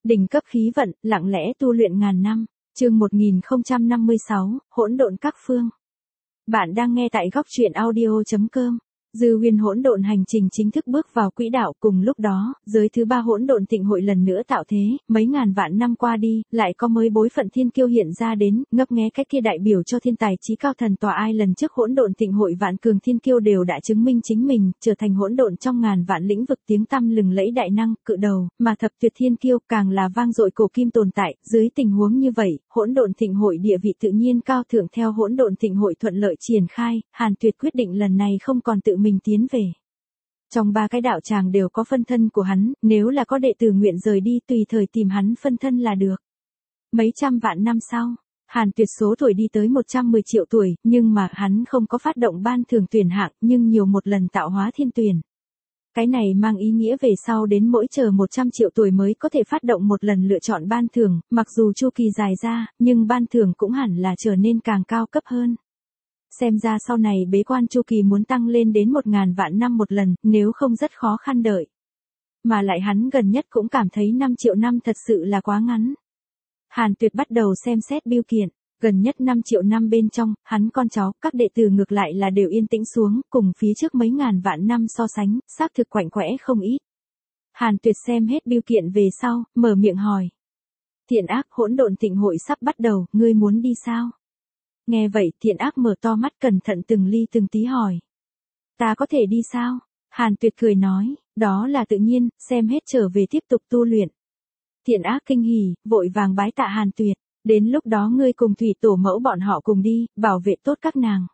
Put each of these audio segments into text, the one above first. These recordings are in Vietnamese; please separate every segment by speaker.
Speaker 1: Đỉnh cấp khí vận, lặng lẽ tu luyện ngàn năm. Chương 1056, hỗn độn các phương. Bạn đang nghe tại góc truyện audio.com. Dư Huyên hỗn độn hành trình chính thức bước vào quỹ đạo. Cùng lúc đó, giới thứ ba hỗn độn thịnh hội lần nữa tạo thế, mấy ngàn vạn năm qua đi, lại có mới bối phận thiên kiêu hiện ra đến, ngấp nghé cách kia đại biểu cho thiên tài chí cao thần tòa. Ai lần trước hỗn độn thịnh hội vạn cường thiên kiêu đều đã chứng minh chính mình, trở thành hỗn độn trong ngàn vạn lĩnh vực tiếng tăm lừng lẫy đại năng, cự đầu, mà thập tuyệt thiên kiêu càng là vang dội cổ kim tồn tại. Dưới tình huống như vậy, hỗn độn thịnh hội địa vị tự nhiên cao thượng. Theo hỗn độn thịnh hội thuận lợi triển khai, Hàn Tuyệt quyết định lần này không còn tự mình tiến về. Trong ba cái đạo tràng đều có phân thân của hắn, nếu là có đệ tử nguyện rời đi tùy thời tìm hắn phân thân là được. Mấy trăm vạn năm sau, Hàn Tuyệt số tuổi đi tới 110 triệu tuổi, nhưng mà hắn không có phát động ban thưởng tuyển hạng, nhưng nhiều một lần tạo hóa thiên tuyển. Cái này mang ý nghĩa về sau đến mỗi chờ 100 triệu tuổi mới có thể phát động một lần lựa chọn ban thưởng, mặc dù chu kỳ dài ra, nhưng ban thưởng cũng hẳn là trở nên càng cao cấp hơn. Xem ra sau này bế quan chu kỳ muốn tăng lên đến 1000 vạn năm một lần, nếu không rất khó khăn đợi. Mà lại hắn gần nhất cũng cảm thấy 5 triệu năm thật sự là quá ngắn. Hàn Tuyệt bắt đầu xem xét bưu kiện, gần nhất 5 triệu năm bên trong, hắn con cháu, các đệ tử ngược lại là đều yên tĩnh xuống, cùng phía trước mấy ngàn vạn năm so sánh, xác thực quạnh quẽ không ít. Hàn Tuyệt xem hết bưu kiện về sau, mở miệng hỏi. Thiện ác hỗn độn thịnh hội sắp bắt đầu, ngươi muốn đi sao? Nghe vậy Thiện ác mở to mắt cẩn thận từng ly từng tí hỏi. Ta có thể đi sao? Hàn Tuyệt cười nói, đó là tự nhiên, xem hết trở về tiếp tục tu luyện. Thiện ác kinh hỉ, vội vàng bái tạ Hàn Tuyệt, đến lúc đó ngươi cùng thủy tổ mẫu bọn họ cùng đi, bảo vệ tốt các nàng.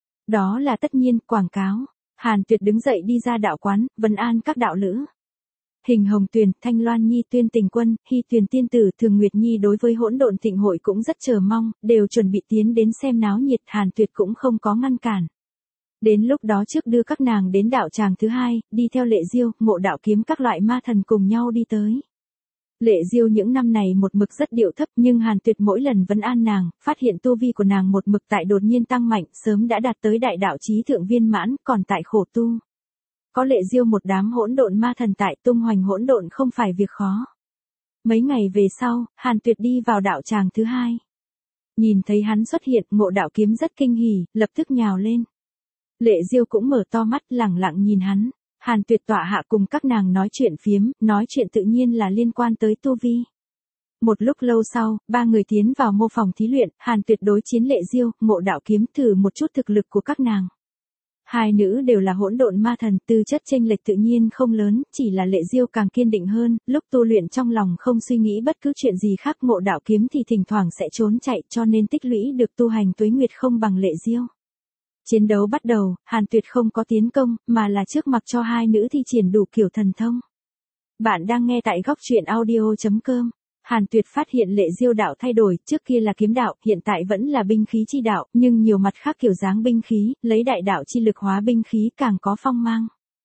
Speaker 1: Đó là tất nhiên, quảng cáo. Hàn Tuyệt đứng dậy đi ra đạo quán, vấn an các đạo lữ. Hình Hồng Tuyền, Thanh Loan Nhi, Tuyên Tình Quân, Hy Tuyền tiên tử, Thường Nguyệt Nhi đối với hỗn độn thịnh hội cũng rất chờ mong, đều chuẩn bị tiến đến xem náo nhiệt. Hàn Tuyệt cũng không có ngăn cản. Đến lúc đó trước đưa các nàng đến đạo tràng thứ hai, đi theo Lệ Diêu, Ngộ Đạo Kiếm các loại ma thần cùng nhau đi tới. Lệ Diêu những năm này một mực rất điệu thấp, nhưng Hàn Tuyệt mỗi lần vấn an nàng, phát hiện tu vi của nàng một mực tại đột nhiên tăng mạnh, sớm đã đạt tới đại đạo chí thượng viên mãn, còn tại khổ tu. Có Lệ Diêu một đám hỗn độn ma thần tại, tung hoành hỗn độn không phải việc khó. Mấy ngày về sau, Hàn Tuyệt đi vào đạo tràng thứ hai. Nhìn thấy hắn xuất hiện, Ngộ Đạo Kiếm rất kinh hỉ, lập tức nhào lên. Lệ Diêu cũng mở to mắt lẳng lặng nhìn hắn. Hàn Tuyệt tọa hạ cùng các nàng nói chuyện phiếm, nói chuyện tự nhiên là liên quan tới tu vi. Một lúc lâu sau, ba người tiến vào mô phòng thí luyện, Hàn Tuyệt đối chiến Lệ Diêu, Ngộ Đạo Kiếm thử một chút thực lực của các nàng. Hai nữ đều là hỗn độn ma thần, tư chất chênh lệch tự nhiên không lớn, chỉ là Lệ Diêu càng kiên định hơn, lúc tu luyện trong lòng không suy nghĩ bất cứ chuyện gì khác. Ngộ Đạo Kiếm thì thỉnh thoảng sẽ trốn chạy, cho nên tích lũy được tu hành tuế nguyệt không bằng Lệ Diêu. Chiến đấu bắt đầu, Hàn Tuyệt không có tiến công, mà là trước mặc cho hai nữ thi triển đủ kiểu thần thông. Bạn đang nghe tại góc truyện audio.com. Hàn Tuyệt phát hiện Lệ Diêu đạo thay đổi, trước kia là kiếm đạo, hiện tại vẫn là binh khí chi đạo, nhưng nhiều mặt khác kiểu dáng binh khí, lấy đại đạo chi lực hóa binh khí càng có phong mang.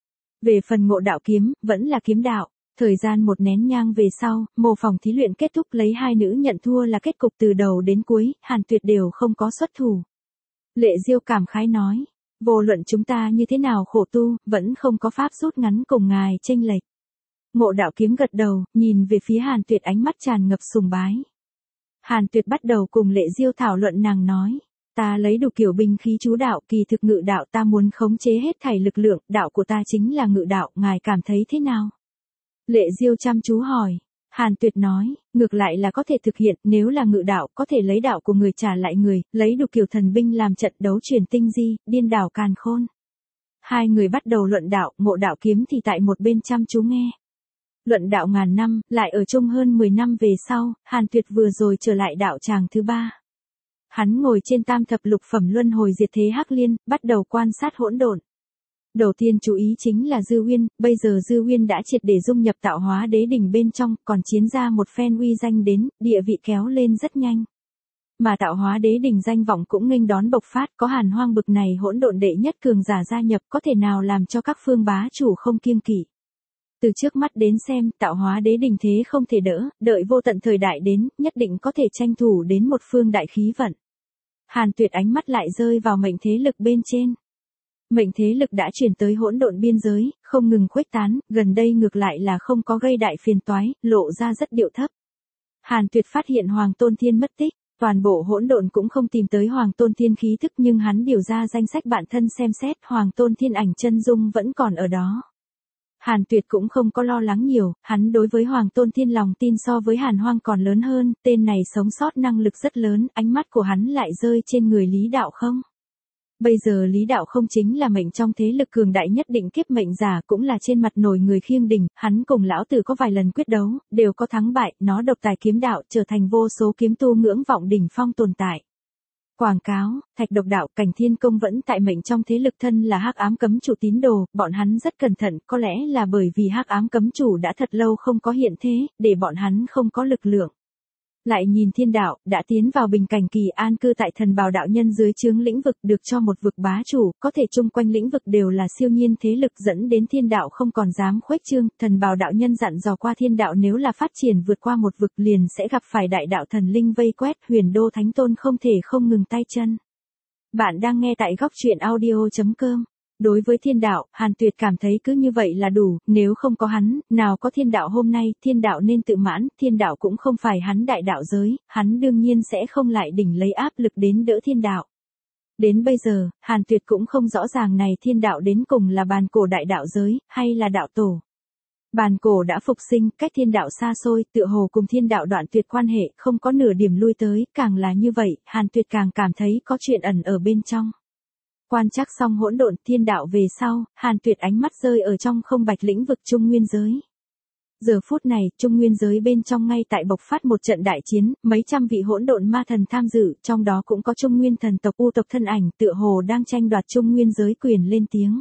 Speaker 1: Về phần Ngộ Đạo Kiếm, vẫn là kiếm đạo. Thời gian một nén nhang về sau, mô phòng thí luyện kết thúc, lấy hai nữ nhận thua là kết cục. Từ đầu đến cuối, Hàn Tuyệt đều không có xuất thủ. Lệ Diêu cảm khái nói, vô luận chúng ta như thế nào khổ tu, vẫn không có pháp rút ngắn cùng ngài chênh lệch. Ngộ Đạo Kiếm gật đầu, nhìn về phía Hàn Tuyệt ánh mắt tràn ngập sùng bái. Hàn Tuyệt bắt đầu cùng Lệ Diêu thảo luận, nàng nói, ta lấy đủ kiểu binh khí chú đạo, kỳ thực ngự đạo ta muốn khống chế hết thảy lực lượng, đạo của ta chính là ngự đạo, ngài cảm thấy thế nào? Lệ Diêu chăm chú hỏi. Hàn Tuyệt nói, ngược lại là có thể thực hiện, nếu là ngự đạo, có thể lấy đạo của người trả lại người, lấy đủ kiểu thần binh làm trận đấu truyền tinh di, điên đảo càn khôn. Hai người bắt đầu luận đạo, Ngộ Đạo Kiếm thì tại một bên chăm chú nghe. Luận đạo ngàn năm, lại ở chung hơn 10 năm về sau, Hàn Tuyệt vừa rồi trở lại đạo tràng thứ ba. Hắn ngồi trên tam thập lục phẩm luân hồi diệt thế hắc liên, bắt đầu quan sát hỗn độn. Đầu tiên chú ý chính là Dư Huyên, bây giờ Dư Huyên đã triệt để dung nhập tạo hóa đế đỉnh bên trong, còn chiến ra một phen uy danh đến, địa vị kéo lên rất nhanh. Mà tạo hóa đế đỉnh danh vọng cũng nghênh đón bộc phát, có Hàn Hoang bực này hỗn độn đệ nhất cường giả gia nhập, có thể nào làm cho các phương bá chủ không kiêng kỵ. Từ trước mắt đến xem, tạo hóa đế đỉnh thế không thể đỡ, đợi vô tận thời đại đến, nhất định có thể tranh thủ đến một phương đại khí vận. Hàn Tuyệt ánh mắt lại rơi vào mệnh thế lực bên trên. Mệnh thế lực đã chuyển tới hỗn độn biên giới, không ngừng khuếch tán, gần đây ngược lại là không có gây đại phiền toái, lộ ra rất điệu thấp. Hàn Tuyệt phát hiện Hoàng Tôn Thiên mất tích, toàn bộ hỗn độn cũng không tìm tới Hoàng Tôn Thiên khí thức, nhưng hắn điều ra danh sách bản thân xem xét, Hoàng Tôn Thiên ảnh chân dung vẫn còn ở đó. Hàn Tuyệt cũng không có lo lắng nhiều, hắn đối với Hoàng Tôn Thiên lòng tin so với Hàn Hoang còn lớn hơn, tên này sống sót năng lực rất lớn, ánh mắt của hắn lại rơi trên người Lý Đạo Không. Bây giờ Lý Đạo Không chính là mệnh trong thế lực cường đại nhất định kiếp mệnh giả, cũng là trên mặt nổi người khiêng đỉnh, hắn cùng lão tử có vài lần quyết đấu, đều có thắng bại, nó độc tài kiếm đạo trở thành vô số kiếm tu ngưỡng vọng đỉnh phong tồn tại. Quảng cáo, Thạch Độc Đạo, Cảnh Thiên Công vẫn tại mệnh trong thế lực thân là Hắc Ám Cấm Chủ tín đồ, bọn hắn rất cẩn thận, có lẽ là bởi vì Hắc Ám Cấm Chủ đã thật lâu không có hiện thế, để bọn hắn không có lực lượng. Lại nhìn Thiên Đạo, đã tiến vào bình cảnh kỳ an cư tại Thần Bào đạo nhân dưới trướng lĩnh vực, được cho một vực bá chủ, có thể chung quanh lĩnh vực đều là siêu nhiên thế lực, dẫn đến Thiên Đạo không còn dám khuếch trương. Thần Bào đạo nhân dặn dò qua Thiên Đạo nếu là phát triển vượt qua một vực liền sẽ gặp phải đại đạo thần linh vây quét, Huyền Đô Thánh Tôn không thể không ngừng tay chân. Bạn đang nghe tại góc truyện audio.com. Đối với Thiên Đạo, Hàn Tuyệt cảm thấy cứ như vậy là đủ, nếu không có hắn, nào có Thiên Đạo hôm nay, Thiên Đạo nên tự mãn, Thiên Đạo cũng không phải hắn đại đạo giới, hắn đương nhiên sẽ không lại đỉnh lấy áp lực đến đỡ Thiên Đạo. Đến bây giờ, Hàn Tuyệt cũng không rõ ràng này Thiên Đạo đến cùng là bàn cổ đại đạo giới, hay là đạo tổ. Bàn cổ đã phục sinh, cách Thiên Đạo xa xôi, tựa hồ cùng Thiên Đạo đoạn tuyệt quan hệ, không có nửa điểm lui tới, càng là như vậy, Hàn Tuyệt càng cảm thấy có chuyện ẩn ở bên trong. Quan trắc xong hỗn độn Thiên Đạo về sau, Hàn Tuyệt ánh mắt rơi ở trong không bạch lĩnh vực Trung Nguyên giới. Giờ phút này, Trung Nguyên giới bên trong ngay tại bộc phát một trận đại chiến, mấy trăm vị hỗn độn ma thần tham dự, trong đó cũng có Trung Nguyên thần tộc U tộc thân ảnh, tựa hồ đang tranh đoạt Trung Nguyên giới quyền lên tiếng.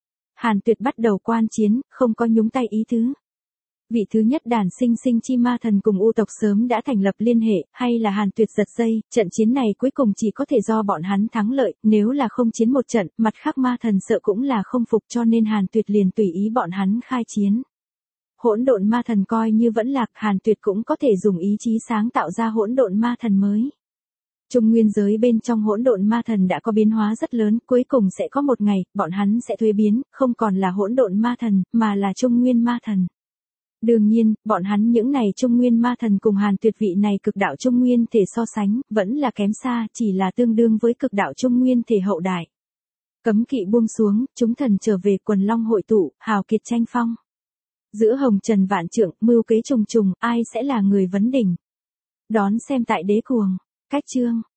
Speaker 1: Hàn Tuyệt bắt đầu quan chiến, không có nhúng tay ý tứ. Vị thứ nhất đàn sinh chi ma thần cùng U tộc sớm đã thành lập liên hệ, hay là Hàn Tuyệt giật dây, trận chiến này cuối cùng chỉ có thể do bọn hắn thắng lợi, nếu là không chiến một trận, mặt khác ma thần sợ cũng là không phục, cho nên Hàn Tuyệt liền tùy ý bọn hắn khai chiến. Hỗn độn ma thần coi như vẫn lạc, Hàn Tuyệt cũng có thể dùng ý chí sáng tạo ra hỗn độn ma thần mới. Trung Nguyên giới bên trong hỗn độn ma thần đã có biến hóa rất lớn, cuối cùng sẽ có một ngày, bọn hắn sẽ thuế biến, không còn là hỗn độn ma thần, mà là Trung Nguyên ma thần. Đương nhiên, bọn hắn những này Trung Nguyên ma thần cùng Hàn Tuyệt vị này cực đạo Trung Nguyên thể so sánh, vẫn là kém xa, chỉ là tương đương với cực đạo Trung Nguyên thể hậu đại. Cấm kỵ buông xuống, chúng thần trở về, quần long hội tụ, hào kiệt tranh phong. Giữa hồng trần vạn trượng, mưu kế trùng trùng, ai sẽ là người vấn đỉnh. Đón xem tại Đế Cuồng. Cách chương.